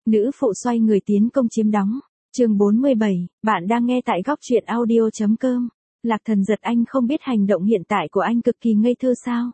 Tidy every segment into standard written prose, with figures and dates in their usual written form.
Nữ phụ xoay người tiến công chiếm đóng. Chương 47, bạn đang nghe tại góc truyện audio.com. Lạc Thần giật, anh không biết hành động hiện tại của anh cực kỳ ngây thơ sao?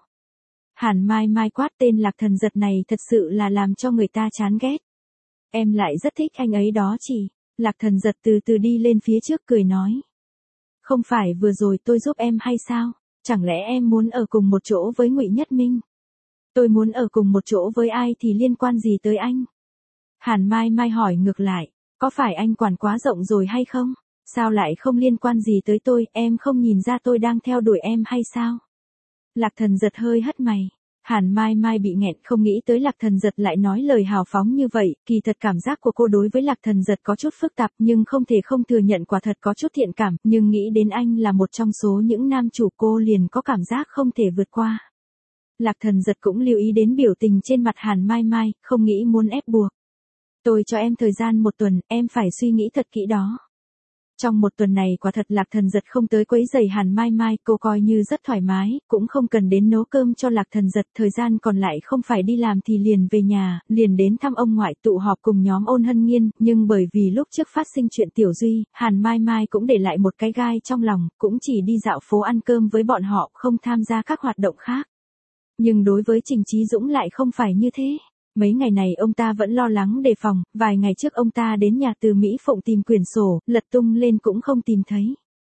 Hàn Mai Mai quát, tên Lạc Thần giật này thật sự là làm cho người ta chán ghét. Em lại rất thích anh ấy đó chị. Lạc Thần giật từ từ đi lên phía trước cười nói. Không phải vừa rồi tôi giúp em hay sao? Chẳng lẽ em muốn ở cùng một chỗ với Ngụy Nhất Minh? Tôi muốn ở cùng một chỗ với ai thì liên quan gì tới anh? Hàn Mai Mai hỏi ngược lại, có phải anh quản quá rộng rồi hay không? Sao lại không liên quan gì tới tôi, em không nhìn ra tôi đang theo đuổi em hay sao? Lạc Thần giật hơi hất mày. Hàn Mai Mai bị nghẹn, không nghĩ tới Lạc Thần giật lại nói lời hào phóng như vậy, kỳ thật cảm giác của cô đối với Lạc Thần giật có chút phức tạp nhưng không thể không thừa nhận quả thật có chút thiện cảm, nhưng nghĩ đến anh là một trong số những nam chủ cô liền có cảm giác không thể vượt qua. Lạc Thần giật cũng lưu ý đến biểu tình trên mặt Hàn Mai Mai, không nghĩ muốn ép buộc. Tôi cho em thời gian 1 tuần, em phải suy nghĩ thật kỹ đó. Trong 1 tuần này quả thật Lạc Thần giật không tới quấy rầy Hàn Mai Mai, cô coi như rất thoải mái, cũng không cần đến nấu cơm cho Lạc Thần giật, thời gian còn lại không phải đi làm thì liền về nhà, liền đến thăm ông ngoại, tụ họp cùng nhóm Ôn Hân Nhiên, nhưng bởi vì lúc trước phát sinh chuyện Tiểu Duy, Hàn Mai Mai cũng để lại một cái gai trong lòng, cũng chỉ đi dạo phố ăn cơm với bọn họ, không tham gia các hoạt động khác. Nhưng đối với Trình Chí Dũng lại không phải như thế. Mấy ngày này ông ta vẫn lo lắng đề phòng, vài ngày trước ông ta đến nhà Từ Mỹ Phụng tìm quyển sổ, lật tung lên cũng không tìm thấy.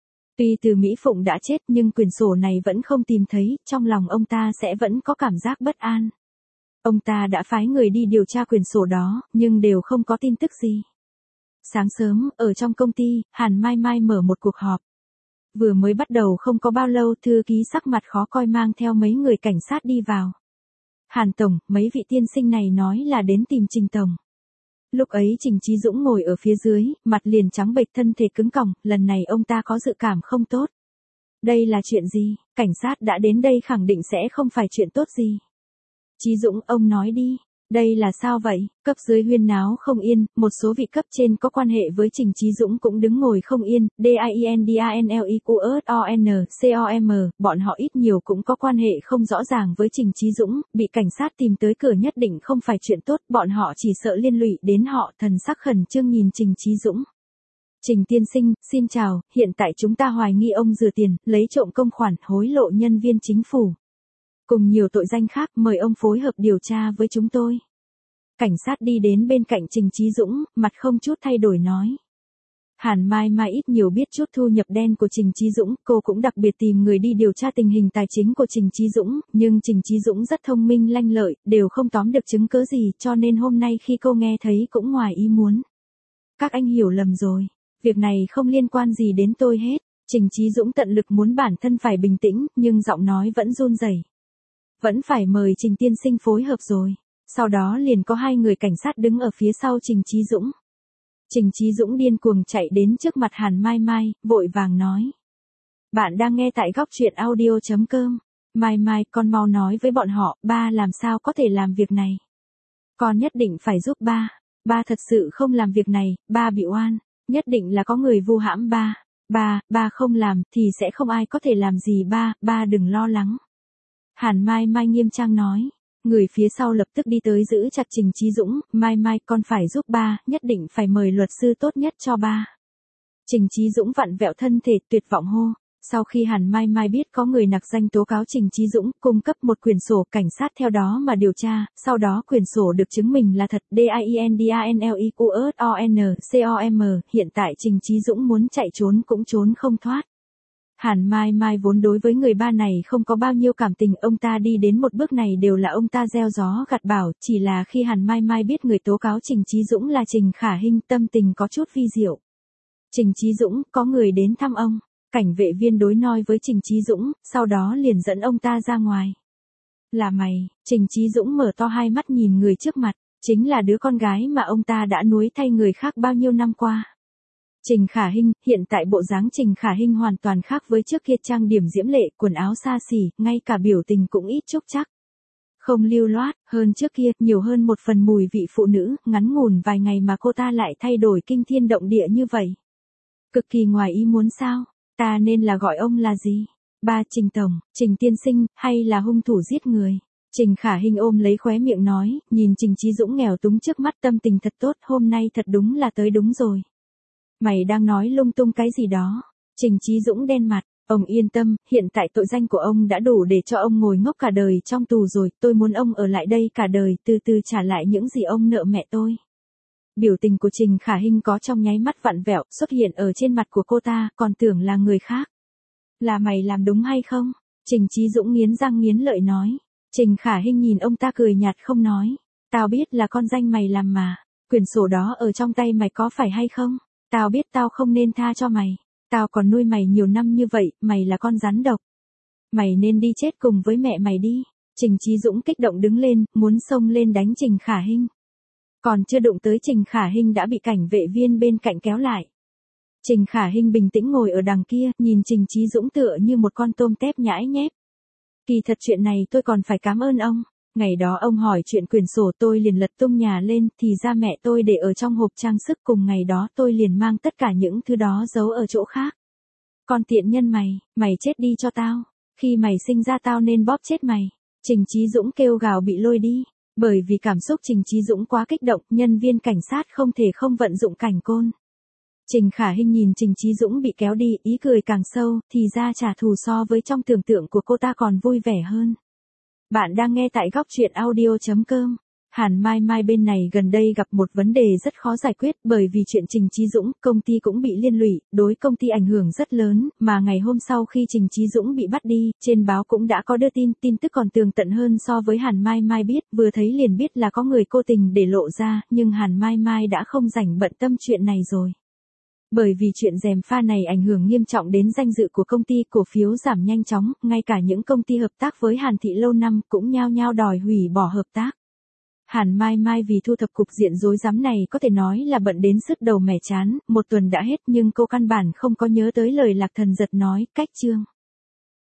Tuy Từ Mỹ Phụng đã chết nhưng quyển sổ này vẫn không tìm thấy, trong lòng ông ta sẽ vẫn có cảm giác bất an. Ông ta đã phái người đi điều tra quyển sổ đó, nhưng đều không có tin tức gì. Sáng sớm, ở trong công ty, Hàn Mai Mai mở một cuộc họp. Vừa mới bắt đầu không có bao lâu, thư ký sắc mặt khó coi mang theo mấy người cảnh sát đi vào. Hàn Tổng, mấy vị tiên sinh này nói là đến tìm Trình Tổng. Lúc ấy Trình Chí Dũng ngồi ở phía dưới, mặt liền trắng bệch, thân thể cứng còng, lần này ông ta có dự cảm không tốt. Đây là chuyện gì? Cảnh sát đã đến đây khẳng định sẽ không phải chuyện tốt gì. Chí Dũng, ông nói đi. Đây là sao vậy? Cấp dưới huyên náo không yên, một số vị cấp trên có quan hệ với Trình Chí Dũng cũng đứng ngồi không yên, DIENDANLEQUSONCOM, bọn họ ít nhiều cũng có quan hệ không rõ ràng với Trình Chí Dũng, bị cảnh sát tìm tới cửa nhất định không phải chuyện tốt, bọn họ chỉ sợ liên lụy đến họ, thần sắc khẩn trương nhìn Trình Chí Dũng. Trình tiên sinh, xin chào, hiện tại chúng ta hoài nghi ông rửa tiền, lấy trộm công khoản, hối lộ nhân viên chính phủ. Cùng nhiều tội danh khác, mời ông phối hợp điều tra với chúng tôi. Cảnh sát đi đến bên cạnh Trình Chí Dũng, mặt không chút thay đổi nói. Hàn Mai Mai ít nhiều biết chút thu nhập đen của Trình Chí Dũng, cô cũng đặc biệt tìm người đi điều tra tình hình tài chính của Trình Chí Dũng, nhưng Trình Chí Dũng rất thông minh lanh lợi, đều không tóm được chứng cứ gì, cho nên hôm nay khi cô nghe thấy cũng ngoài ý muốn. Các anh hiểu lầm rồi, việc này không liên quan gì đến tôi hết. Trình Chí Dũng tận lực muốn bản thân phải bình tĩnh, nhưng giọng nói vẫn run rẩy. Vẫn phải mời Trình tiên sinh phối hợp rồi. Sau đó liền có 2 người cảnh sát đứng ở phía sau Trình Chí Dũng. Trình Chí Dũng điên cuồng chạy đến trước mặt Hàn Mai Mai, vội vàng nói. Bạn đang nghe tại góc truyện audio.com. Mai Mai, con mau nói với bọn họ, ba làm sao có thể làm việc này. Con nhất định phải giúp ba. Ba thật sự không làm việc này, ba bị oan. Nhất định là có người vu hãm ba. Ba không làm thì sẽ không ai có thể làm gì ba đừng lo lắng. Hàn Mai Mai nghiêm trang nói. Người phía sau lập tức đi tới giữ chặt Trình Chí Dũng, Mai Mai con phải giúp ba, nhất định phải mời luật sư tốt nhất cho ba. Trình Chí Dũng vặn vẹo thân thể tuyệt vọng hô. Sau khi Hàn Mai Mai biết có người nặc danh tố cáo Trình Chí Dũng, cung cấp một quyển sổ, cảnh sát theo đó mà điều tra, sau đó quyển sổ được chứng minh là thật, DIENDANLEQUSONCOM, hiện tại Trình Chí Dũng muốn chạy trốn cũng trốn không thoát. Hàn Mai Mai vốn đối với người ba này không có bao nhiêu cảm tình, ông ta đi đến một bước này đều là ông ta gieo gió gặt bão, chỉ là khi Hàn Mai Mai biết người tố cáo Trình Chí Dũng là Trình Khả Hinh, tâm tình có chút vi diệu. Trình Chí Dũng, có người đến thăm ông. Cảnh vệ viên đối nói với Trình Chí Dũng, sau đó liền dẫn ông ta ra ngoài. Là mày? Trình Chí Dũng mở to hai mắt nhìn người trước mặt, chính là đứa con gái mà ông ta đã nuôi thay người khác bao nhiêu năm qua. Trình Khả Hinh, hiện tại bộ dáng Trình Khả Hinh hoàn toàn khác với trước kia, trang điểm diễm lệ, quần áo xa xỉ, ngay cả biểu tình cũng ít chúc chắc. Không lưu loát, hơn trước kia, nhiều hơn một phần mùi vị phụ nữ, ngắn ngủn vài ngày mà cô ta lại thay đổi kinh thiên động địa như vậy. Cực kỳ ngoài ý muốn sao? Ta nên là gọi ông là gì? Ba Trình Tổng, Trình Tiên Sinh, hay là hung thủ giết người? Trình Khả Hinh ôm lấy khóe miệng nói, nhìn Trình Chí Dũng nghèo túng trước mắt tâm tình thật tốt, hôm nay thật đúng là tới đúng rồi. Mày đang nói lung tung cái gì đó? Trình Chí Dũng đen mặt, ông yên tâm, hiện tại tội danh của ông đã đủ để cho ông ngồi ngốc cả đời trong tù rồi, tôi muốn ông ở lại đây cả đời, từ từ trả lại những gì ông nợ mẹ tôi. Biểu tình của Trình Khả Hinh có trong nháy mắt vặn vẹo, xuất hiện ở trên mặt của cô ta, còn tưởng là người khác. Là mày làm đúng hay không? Trình Chí Dũng nghiến răng nghiến lợi nói. Trình Khả Hinh nhìn ông ta cười nhạt không nói. Tao biết là con danh mày làm mà. Quyển sổ đó ở trong tay mày có phải hay không? Tao biết tao không nên tha cho mày. Tao còn nuôi mày nhiều năm như vậy, mày là con rắn độc. Mày nên đi chết cùng với mẹ mày đi. Trình Chí Dũng kích động đứng lên, muốn xông lên đánh Trình Khả Hinh. Còn chưa đụng tới Trình Khả Hinh đã bị cảnh vệ viên bên cạnh kéo lại. Trình Khả Hinh bình tĩnh ngồi ở đằng kia, nhìn Trình Chí Dũng tựa như một con tôm tép nhãi nhép. Kỳ thật chuyện này tôi còn phải cảm ơn ông. Ngày đó ông hỏi chuyện quyển sổ tôi liền lật tung nhà lên, thì ra mẹ tôi để ở trong hộp trang sức, cùng ngày đó tôi liền mang tất cả những thứ đó giấu ở chỗ khác. Con tiện nhân mày chết đi cho tao. Khi mày sinh ra tao nên bóp chết mày. Trình Chí Dũng kêu gào bị lôi đi. Bởi vì cảm xúc Trình Chí Dũng quá kích động, nhân viên cảnh sát không thể không vận dụng cảnh côn. Trình Khả Hinh nhìn Trình Chí Dũng bị kéo đi, ý cười càng sâu, thì ra trả thù so với trong tưởng tượng của cô ta còn vui vẻ hơn. Bạn đang nghe tại góc truyện audio.com. Hàn Mai Mai bên này gần đây gặp một vấn đề rất khó giải quyết, bởi vì chuyện Trình Chí Dũng, công ty cũng bị liên lụy, đối công ty ảnh hưởng rất lớn, mà ngày hôm sau khi Trình Chí Dũng bị bắt đi, trên báo cũng đã có đưa tin tức còn tường tận hơn so với Hàn Mai Mai biết, vừa thấy liền biết là có người cố tình để lộ ra, nhưng Hàn Mai Mai đã không rảnh bận tâm chuyện này rồi. Bởi vì chuyện gièm pha này ảnh hưởng nghiêm trọng đến danh dự của công ty, cổ phiếu giảm nhanh chóng, ngay cả những công ty hợp tác với Hàn Thị lâu năm cũng nhao nhao đòi hủy bỏ hợp tác. Hàn Mai Mai vì thu thập cục diện rối rắm này có thể nói là bận đến sứt đầu mẻ trán, một tuần đã hết nhưng cô căn bản không có nhớ tới lời Lạc Thần Giật nói, cách chương.